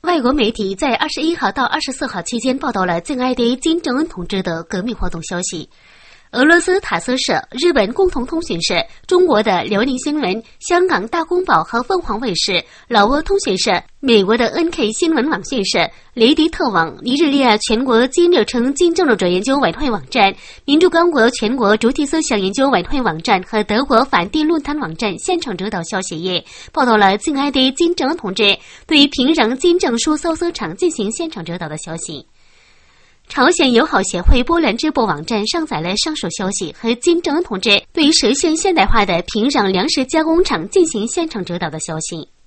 外国媒体在21号到24号期间报道了敬爱的金正恩同志的革命活动消息。俄罗斯塔斯社、日本共同通讯社、中国的辽宁新闻、香港大公报和凤凰卫视、老挝通讯社、美国的 NK 新闻网讯社、雷迪特网、尼日利亚全国金日成金政治者研究委员会网站、民主刚果全国主体思想研究委员会网站和德国反帝论坛网站现场指导消息页报道了敬爱的金正恩同志对平壤金正书搜索场进行现场指导的消息。朝鲜友好协会波兰支部网站上载了上述消息和金正恩同志对实现现代化的平壤粮食加工厂进行现场指导的消息。